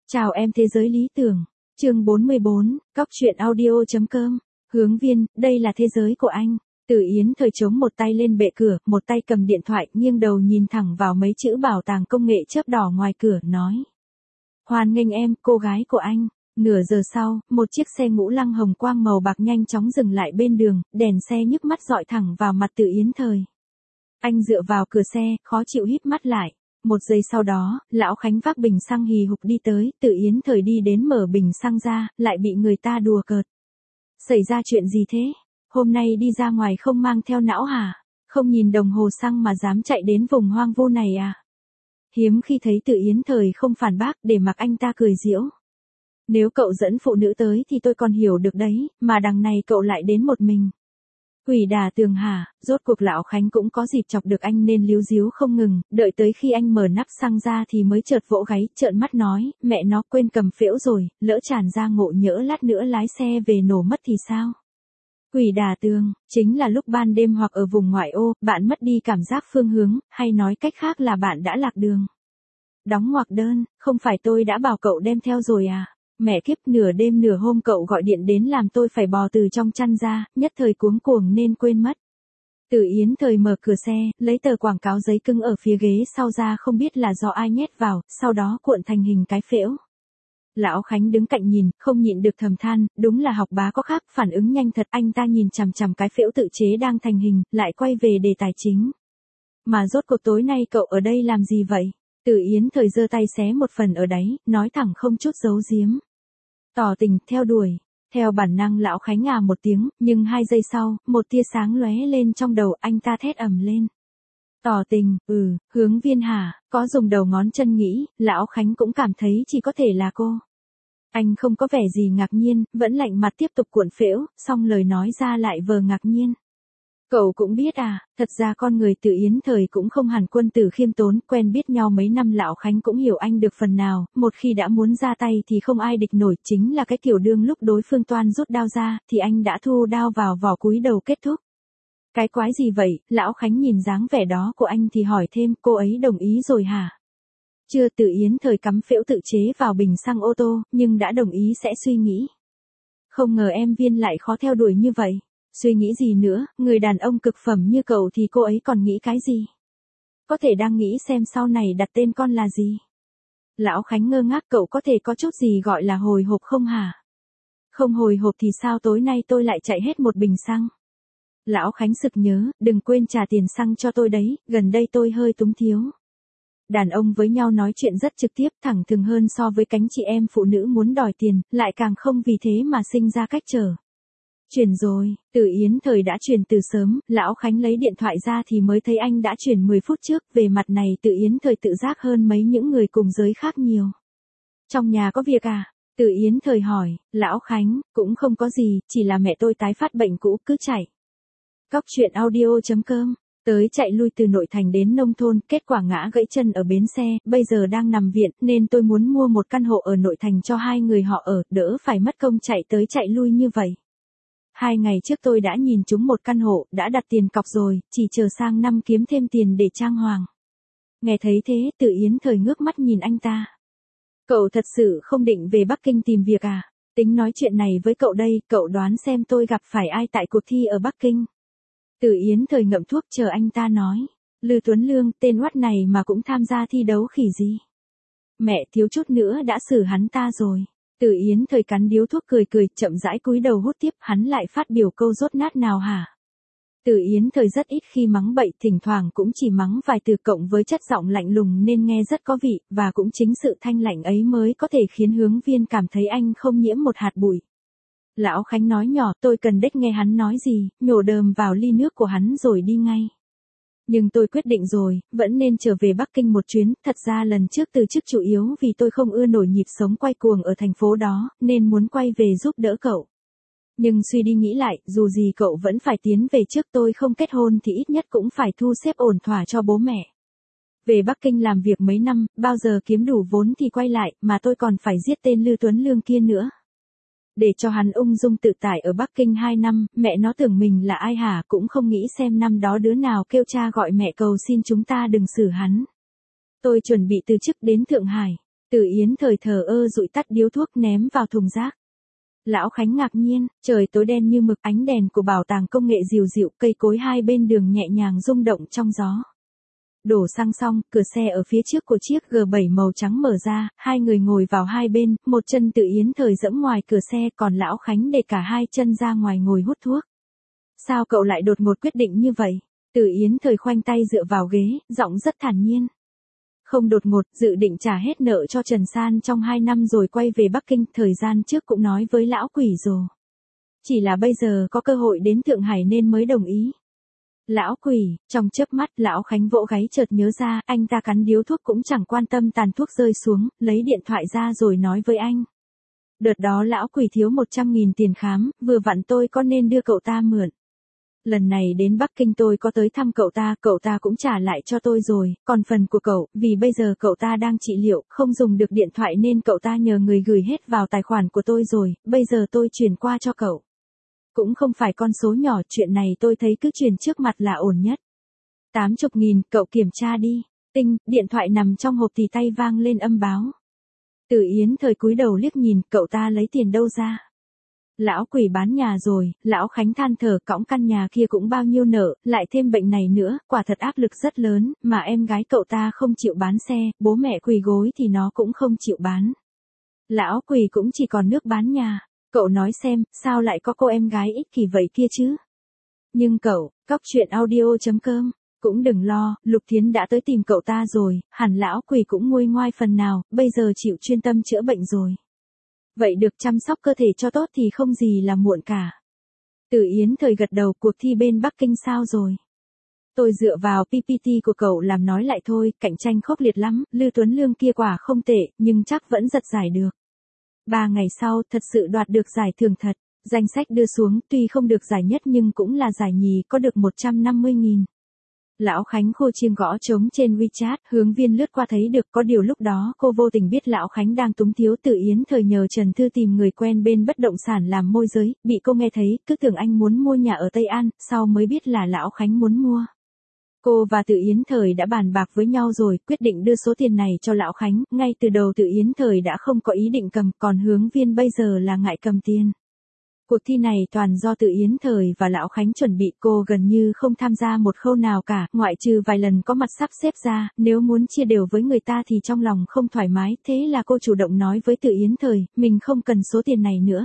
Chào em thế giới lý tưởng. Chương 44, Cóc truyện audio.com. Hướng Viên, đây là thế giới của anh. Từ Yến Thời chống một tay lên bệ cửa, một tay cầm điện thoại, nghiêng đầu nhìn thẳng vào mấy chữ bảo tàng công nghệ chớp đỏ ngoài cửa, nói. Hoan nghênh em, cô gái của anh. Nửa giờ sau, một chiếc xe ngũ lăng hồng quang màu bạc nhanh chóng dừng lại bên đường, đèn xe nhức mắt dọi thẳng vào mặt Từ Yến Thời. Anh dựa vào cửa xe, khó chịu híp mắt lại. Một giây sau đó, Lão Khánh vác bình xăng hì hục đi tới, Từ Yến Thời đi đến mở bình xăng ra, lại bị người ta đùa cợt. Xảy ra chuyện gì thế? Hôm nay đi ra ngoài không mang theo não hả? Không nhìn đồng hồ xăng mà dám chạy đến vùng hoang vu này à? Hiếm khi thấy Từ Yến Thời không phản bác để mặc anh ta cười giễu. Nếu cậu dẫn phụ nữ tới thì tôi còn hiểu được đấy, mà đằng này cậu lại đến một mình. Quỷ đà tường hả? Rốt cuộc Lão Khánh cũng có dịp chọc được anh nên líu díu không ngừng, đợi tới khi anh mở nắp xăng ra thì mới chợt vỗ gáy, trợn mắt nói, mẹ nó quên cầm phễu rồi, lỡ tràn ra ngộ nhỡ lát nữa lái xe về nổ mất thì sao? Quỷ đà tường, chính là lúc ban đêm hoặc ở vùng ngoại ô, bạn mất đi cảm giác phương hướng, hay nói cách khác là bạn đã lạc đường. Đóng ngoặc đơn, không phải tôi đã bảo cậu đem theo rồi à? Mẹ kiếp, nửa đêm nửa hôm cậu gọi điện đến làm tôi phải bò từ trong chăn ra, nhất thời cuống cuồng nên quên mất. Từ Yến Thời mở cửa xe, lấy tờ quảng cáo giấy cưng ở phía ghế sau ra, không biết là do ai nhét vào, sau đó cuộn thành hình cái phễu. Lão Khánh đứng cạnh nhìn, không nhịn được thầm than, đúng là học bá có khác, phản ứng nhanh thật. Anh ta nhìn chằm chằm cái phễu tự chế đang thành hình, lại quay về đề tài chính. Mà rốt cuộc tối nay cậu ở đây làm gì vậy? Từ Yến Thời giơ tay xé một phần ở đáy, nói thẳng không chút giấu giếm. Tỏ tình, theo đuổi. Theo bản năng Lão Khánh à một tiếng, nhưng 2 giây sau, một tia sáng lóe lên trong đầu, anh ta thét ầm lên. Tỏ tình, Hướng Viên hả? Có dùng đầu ngón chân nghĩ, Lão Khánh cũng cảm thấy chỉ có thể là cô. Anh không có vẻ gì ngạc nhiên, vẫn lạnh mặt tiếp tục cuộn phễu, xong lời nói ra lại vờ ngạc nhiên. Cậu cũng biết à, thật ra con người Từ Yến Thời cũng không hẳn quân tử khiêm tốn, quen biết nhau mấy năm Lão Khánh cũng hiểu anh được phần nào, một khi đã muốn ra tay thì không ai địch nổi, chính là cái kiểu đương lúc đối phương toan rút đao ra, thì anh đã thu đao vào vỏ cúi đầu kết thúc. Cái quái gì vậy? Lão Khánh nhìn dáng vẻ đó của anh thì hỏi thêm, cô ấy đồng ý rồi hả? Chưa. Từ Yến Thời cắm phễu tự chế vào bình xăng ô tô, nhưng đã đồng ý sẽ suy nghĩ. Không ngờ em Viên lại khó theo đuổi như vậy. Suy nghĩ gì nữa, người đàn ông cực phẩm như cậu thì cô ấy còn nghĩ cái gì? Có thể đang nghĩ xem sau này đặt tên con là gì? Lão Khánh ngơ ngác, cậu có thể có chút gì gọi là hồi hộp không hả? Không hồi hộp thì sao tối nay tôi lại chạy hết một bình xăng? Lão Khánh sực nhớ, đừng quên trả tiền xăng cho tôi đấy, gần đây tôi hơi túng thiếu. Đàn ông với nhau nói chuyện rất trực tiếp, thẳng thừng hơn so với cánh chị em phụ nữ muốn đòi tiền, lại càng không vì thế mà sinh ra cách trở. Chuyển rồi. Từ Yến Thời đã chuyển từ sớm, Lão Khánh lấy điện thoại ra thì mới thấy anh đã chuyển 10 phút trước, về mặt này Từ Yến Thời tự giác hơn mấy những người cùng giới khác nhiều. Trong nhà có việc à? Từ Yến Thời hỏi. Lão Khánh, cũng không có gì, chỉ là mẹ tôi tái phát bệnh cũ, cứ chạy. Cóc truyện audio.com. Tới chạy lui từ nội thành đến nông thôn, kết quả ngã gãy chân ở bến xe, bây giờ đang nằm viện, nên tôi muốn mua một căn hộ ở nội thành cho 2 người họ ở, đỡ phải mất công chạy tới chạy lui như vậy. 2 ngày trước tôi đã nhìn trúng một căn hộ, đã đặt tiền cọc rồi, chỉ chờ sang năm kiếm thêm tiền để trang hoàng. Nghe thấy thế, Từ Yến Thời ngước mắt nhìn anh ta. Cậu thật sự không định về Bắc Kinh tìm việc à? Tính nói chuyện này với cậu đây, cậu đoán xem tôi gặp phải ai tại cuộc thi ở Bắc Kinh. Từ Yến Thời ngậm thuốc chờ anh ta nói. Lư Tuấn Lương, tên oắt này mà cũng tham gia thi đấu khỉ gì? Mẹ, thiếu chút nữa đã xử hắn ta rồi. Từ Yến Thời cắn điếu thuốc cười cười, chậm rãi cúi đầu hút tiếp, hắn lại phát biểu câu rốt nát nào hả? Từ Yến Thời rất ít khi mắng bậy, thỉnh thoảng cũng chỉ mắng vài từ, cộng với chất giọng lạnh lùng nên nghe rất có vị, và cũng chính sự thanh lạnh ấy mới có thể khiến Hướng Viên cảm thấy anh không nhiễm một hạt bụi. Lão Khánh nói nhỏ, tôi cần đếch nghe hắn nói gì, nhổ đờm vào ly nước của hắn rồi đi ngay. Nhưng tôi quyết định rồi, vẫn nên trở về Bắc Kinh một chuyến, thật ra lần trước từ chức chủ yếu vì tôi không ưa nổi nhịp sống quay cuồng ở thành phố đó, nên muốn quay về giúp đỡ cậu. Nhưng suy đi nghĩ lại, dù gì cậu vẫn phải tiến về trước, tôi không kết hôn thì ít nhất cũng phải thu xếp ổn thỏa cho bố mẹ. Về Bắc Kinh làm việc mấy năm, bao giờ kiếm đủ vốn thì quay lại, mà tôi còn phải giết tên Lư Tuấn Lương kia nữa. Để cho hắn ung dung tự tại ở Bắc Kinh 2 năm, mẹ nó tưởng mình là ai hả, cũng không nghĩ xem năm đó đứa nào kêu cha gọi mẹ cầu xin chúng ta đừng xử hắn. Tôi chuẩn bị từ chức đến Thượng Hải. Từ Yến Thời thờ ơ dụi tắt điếu thuốc ném vào thùng rác. Lão Khánh ngạc nhiên, trời tối đen như mực, ánh đèn của bảo tàng công nghệ dịu dịu, cây cối hai bên đường nhẹ nhàng rung động trong gió. Đổ xăng xong, cửa xe ở phía trước của chiếc G7 màu trắng mở ra, hai người ngồi vào hai bên, một chân Từ Yến Thời giẫm ngoài cửa xe, còn Lão Khánh để cả hai chân ra ngoài ngồi hút thuốc. Sao cậu lại đột ngột quyết định như vậy? Từ Yến Thời khoanh tay dựa vào ghế, giọng rất thản nhiên. Không đột ngột, dự định trả hết nợ cho Trần San trong 2 năm rồi quay về Bắc Kinh, thời gian trước cũng nói với lão quỷ rồi. Chỉ là bây giờ có cơ hội đến Thượng Hải nên mới đồng ý. Lão quỷ, trong chớp mắt Lão Khánh vỗ gáy chợt nhớ ra, anh ta cắn điếu thuốc cũng chẳng quan tâm tàn thuốc rơi xuống, lấy điện thoại ra rồi nói với anh. Đợt đó lão quỷ thiếu 100.000 tiền khám, vừa vặn tôi có nên đưa cậu ta mượn. Lần này đến Bắc Kinh tôi có tới thăm cậu ta cũng trả lại cho tôi rồi, còn phần của cậu, vì bây giờ cậu ta đang trị liệu, không dùng được điện thoại nên cậu ta nhờ người gửi hết vào tài khoản của tôi rồi, bây giờ tôi chuyển qua cho cậu. Cũng không phải con số nhỏ, chuyện này tôi thấy cứ chuyển trước mặt là ổn nhất. 80.000, cậu kiểm tra đi. Tinh, điện thoại nằm trong hộp thì tay vang lên âm báo. Từ Yến Thời cúi đầu liếc nhìn, cậu ta lấy tiền đâu ra? Lão quỷ bán nhà rồi, Lão Khánh than thở, cõng căn nhà kia cũng bao nhiêu nợ, lại thêm bệnh này nữa, quả thật áp lực rất lớn, mà em gái cậu ta không chịu bán xe, bố mẹ quỳ gối thì nó cũng không chịu bán. Lão quỷ cũng chỉ còn nước bán nhà. Cậu nói xem, sao lại có cô em gái ích kỷ vậy kia chứ? Nhưng cậu, cóc.audio.com, cũng đừng lo, Lục Thiến đã tới tìm cậu ta rồi, hẳn lão quỷ cũng nguôi ngoai phần nào, bây giờ chịu chuyên tâm chữa bệnh rồi. Vậy được chăm sóc cơ thể cho tốt thì không gì là muộn cả. Từ Yến Thời gật đầu, cuộc thi bên Bắc Kinh sao rồi? Tôi dựa vào PPT của cậu làm nói lại thôi, cạnh tranh khốc liệt lắm, Lưu Tuấn Lương kia quả không tệ, nhưng chắc vẫn giật giải được. 3 ngày sau, thật sự đoạt được giải thưởng thật. Danh sách đưa xuống, tuy không được giải nhất nhưng cũng là giải nhì, có được 150.000. Lão Khánh khô chiêng gõ trống trên WeChat, Hướng Viên lướt qua thấy được, có điều lúc đó cô vô tình biết Lão Khánh đang túng thiếu. Từ Yến Thời nhờ Trần Thư tìm người quen bên bất động sản làm môi giới, bị cô nghe thấy, cứ tưởng anh muốn mua nhà ở Tây An, sau mới biết là Lão Khánh muốn mua. Cô và Từ Yến Thời đã bàn bạc với nhau rồi, quyết định đưa số tiền này cho Lão Khánh, ngay từ đầu Từ Yến Thời đã không có ý định cầm, còn Hướng Viên bây giờ là ngại cầm tiền. Cuộc thi này toàn do Từ Yến Thời và Lão Khánh chuẩn bị, cô gần như không tham gia một khâu nào cả, ngoại trừ vài lần có mặt sắp xếp ra, nếu muốn chia đều với người ta thì trong lòng không thoải mái, thế là cô chủ động nói với Từ Yến Thời, mình không cần số tiền này nữa.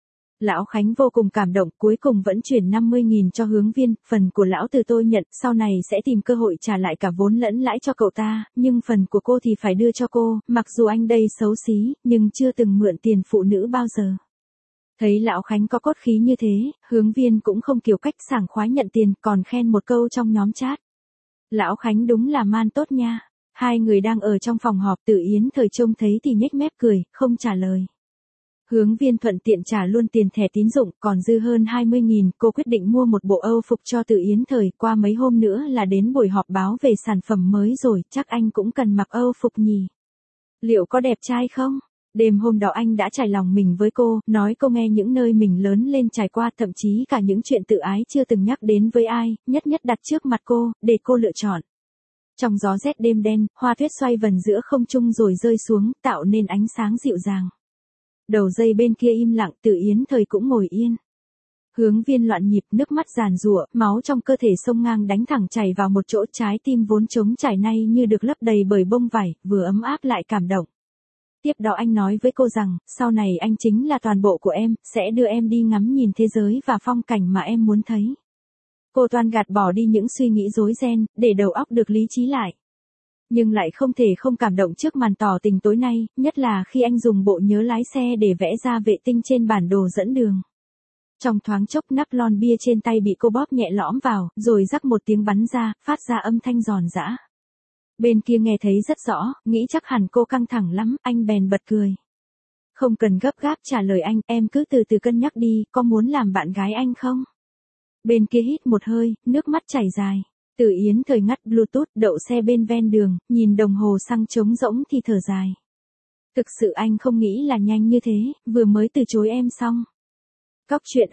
Lão Khánh vô cùng cảm động, cuối cùng vẫn chuyển 50.000 cho Hướng Viên, phần của lão Từ tôi nhận, sau này sẽ tìm cơ hội trả lại cả vốn lẫn lãi cho cậu ta, nhưng phần của cô thì phải đưa cho cô, mặc dù anh đây xấu xí, nhưng chưa từng mượn tiền phụ nữ bao giờ. Thấy Lão Khánh có cốt khí như thế, Hướng Viên cũng không kiêu cách sảng khoái nhận tiền, còn khen một câu trong nhóm chat. Lão Khánh đúng là man tốt nha. Hai người đang ở trong phòng họp, Từ Yến Thời trông thấy thì nhếch mép cười, không trả lời. Hướng Viên thuận tiện trả luôn tiền thẻ tín dụng, còn dư hơn 20.000, cô quyết định mua một bộ Âu phục cho Từ Yến Thời, qua mấy hôm nữa là đến buổi họp báo về sản phẩm mới rồi, chắc anh cũng cần mặc Âu phục nhỉ. Liệu có đẹp trai không? Đêm hôm đó anh đã trải lòng mình với cô, nói cô nghe những nơi mình lớn lên trải qua, thậm chí cả những chuyện tự ái chưa từng nhắc đến với ai, nhất nhất đặt trước mặt cô, để cô lựa chọn. Trong gió rét đêm đen, hoa tuyết xoay vần giữa không trung rồi rơi xuống, tạo nên ánh sáng dịu dàng. Đầu dây bên kia im lặng, Từ Yến Thời cũng ngồi yên. Hướng Viên loạn nhịp, nước mắt giàn giụa, máu trong cơ thể sông ngang đánh thẳng chảy vào một chỗ, trái tim vốn trống trải nay như được lấp đầy bởi bông vải, vừa ấm áp lại cảm động. Tiếp đó anh nói với cô rằng, sau này anh chính là toàn bộ của em, sẽ đưa em đi ngắm nhìn thế giới và phong cảnh mà em muốn thấy. Cô toan gạt bỏ đi những suy nghĩ rối ren, để đầu óc được lý trí lại. Nhưng lại không thể không cảm động trước màn tỏ tình tối nay, nhất là khi anh dùng bộ nhớ lái xe để vẽ ra vệ tinh trên bản đồ dẫn đường. Trong thoáng chốc nắp lon bia trên tay bị cô bóp nhẹ lõm vào, rồi rắc một tiếng bắn ra, phát ra âm thanh giòn giã. Bên kia nghe thấy rất rõ, nghĩ chắc hẳn cô căng thẳng lắm, anh bèn bật cười. Không cần gấp gáp trả lời anh, em cứ từ từ cân nhắc đi, có muốn làm bạn gái anh không? Bên kia hít một hơi, nước mắt chảy dài. Từ Yến Thời ngắt Bluetooth, đậu xe bên ven đường, nhìn đồng hồ xăng trống rỗng thì thở dài. Thực sự anh không nghĩ là nhanh như thế, vừa mới từ chối em xong.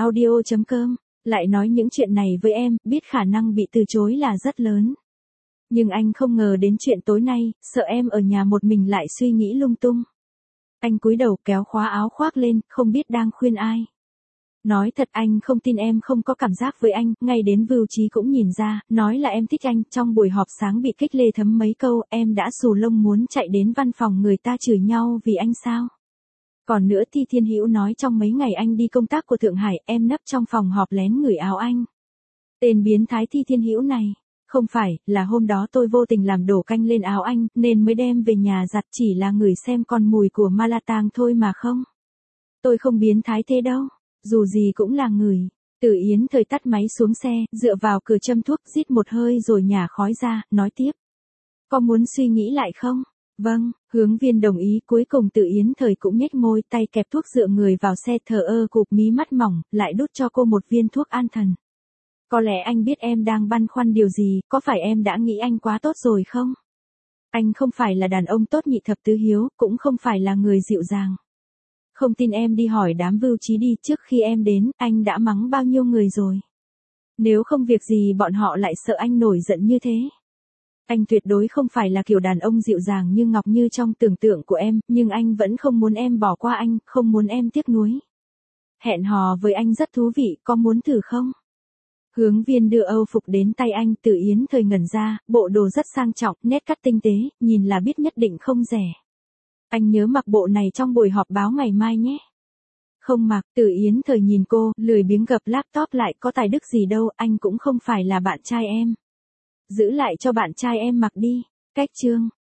Cóc.audio.com, lại nói những chuyện này với em, biết khả năng bị từ chối là rất lớn. Nhưng anh không ngờ đến chuyện tối nay, sợ em ở nhà một mình lại suy nghĩ lung tung. Anh cúi đầu kéo khóa áo khoác lên, không biết đang khuyên ai. Nói thật anh không tin em không có cảm giác với anh, ngay đến Vưu Trí cũng nhìn ra, nói là em thích anh, trong buổi họp sáng bị Kích Lê thấm mấy câu, em đã xù lông muốn chạy đến văn phòng người ta chửi nhau vì anh sao. Còn nữa Thi Thiên Hữu nói trong mấy ngày anh đi công tác của Thượng Hải, em nấp trong phòng họp lén ngửi áo anh. Tên biến thái Thi Thiên Hữu này, không phải, là hôm đó tôi vô tình làm đổ canh lên áo anh, nên mới đem về nhà giặt, chỉ là ngửi xem con mùi của ma la tang thôi mà không. Tôi không biến thái thế đâu, dù gì cũng là ngửi. Từ Yến Thời tắt máy xuống xe, dựa vào cửa châm thuốc, rít một hơi rồi nhả khói ra, nói tiếp. Có muốn suy nghĩ lại không? Vâng, Hướng Viên đồng ý, cuối cùng Từ Yến Thời cũng nhếch môi, tay kẹp thuốc dựa người vào xe, thờ ơ cụp mí mắt mỏng, lại đút cho cô một viên thuốc an thần. Có lẽ anh biết em đang băn khoăn điều gì, có phải em đã nghĩ anh quá tốt rồi không? Anh không phải là đàn ông tốt nhị thập tứ hiếu, cũng không phải là người dịu dàng. Không tin em đi hỏi đám Vưu Trí đi, trước khi em đến, anh đã mắng bao nhiêu người rồi. Nếu không việc gì bọn họ lại sợ anh nổi giận như thế. Anh tuyệt đối không phải là kiểu đàn ông dịu dàng như Ngọc như trong tưởng tượng của em, nhưng anh vẫn không muốn em bỏ qua anh, không muốn em tiếc nuối. Hẹn hò với anh rất thú vị, có muốn thử không? Hướng Viên đưa Âu phục đến tay anh, Từ Yến Thời ngẩn ra, bộ đồ rất sang trọng, nét cắt tinh tế, nhìn là biết nhất định không rẻ. Anh nhớ mặc bộ này trong buổi họp báo ngày mai nhé. Không mặc, Từ Yến Thời nhìn cô, lười biếng gập laptop lại, có tài đức gì đâu, anh cũng không phải là bạn trai em. Giữ lại cho bạn trai em mặc đi. Cách chương.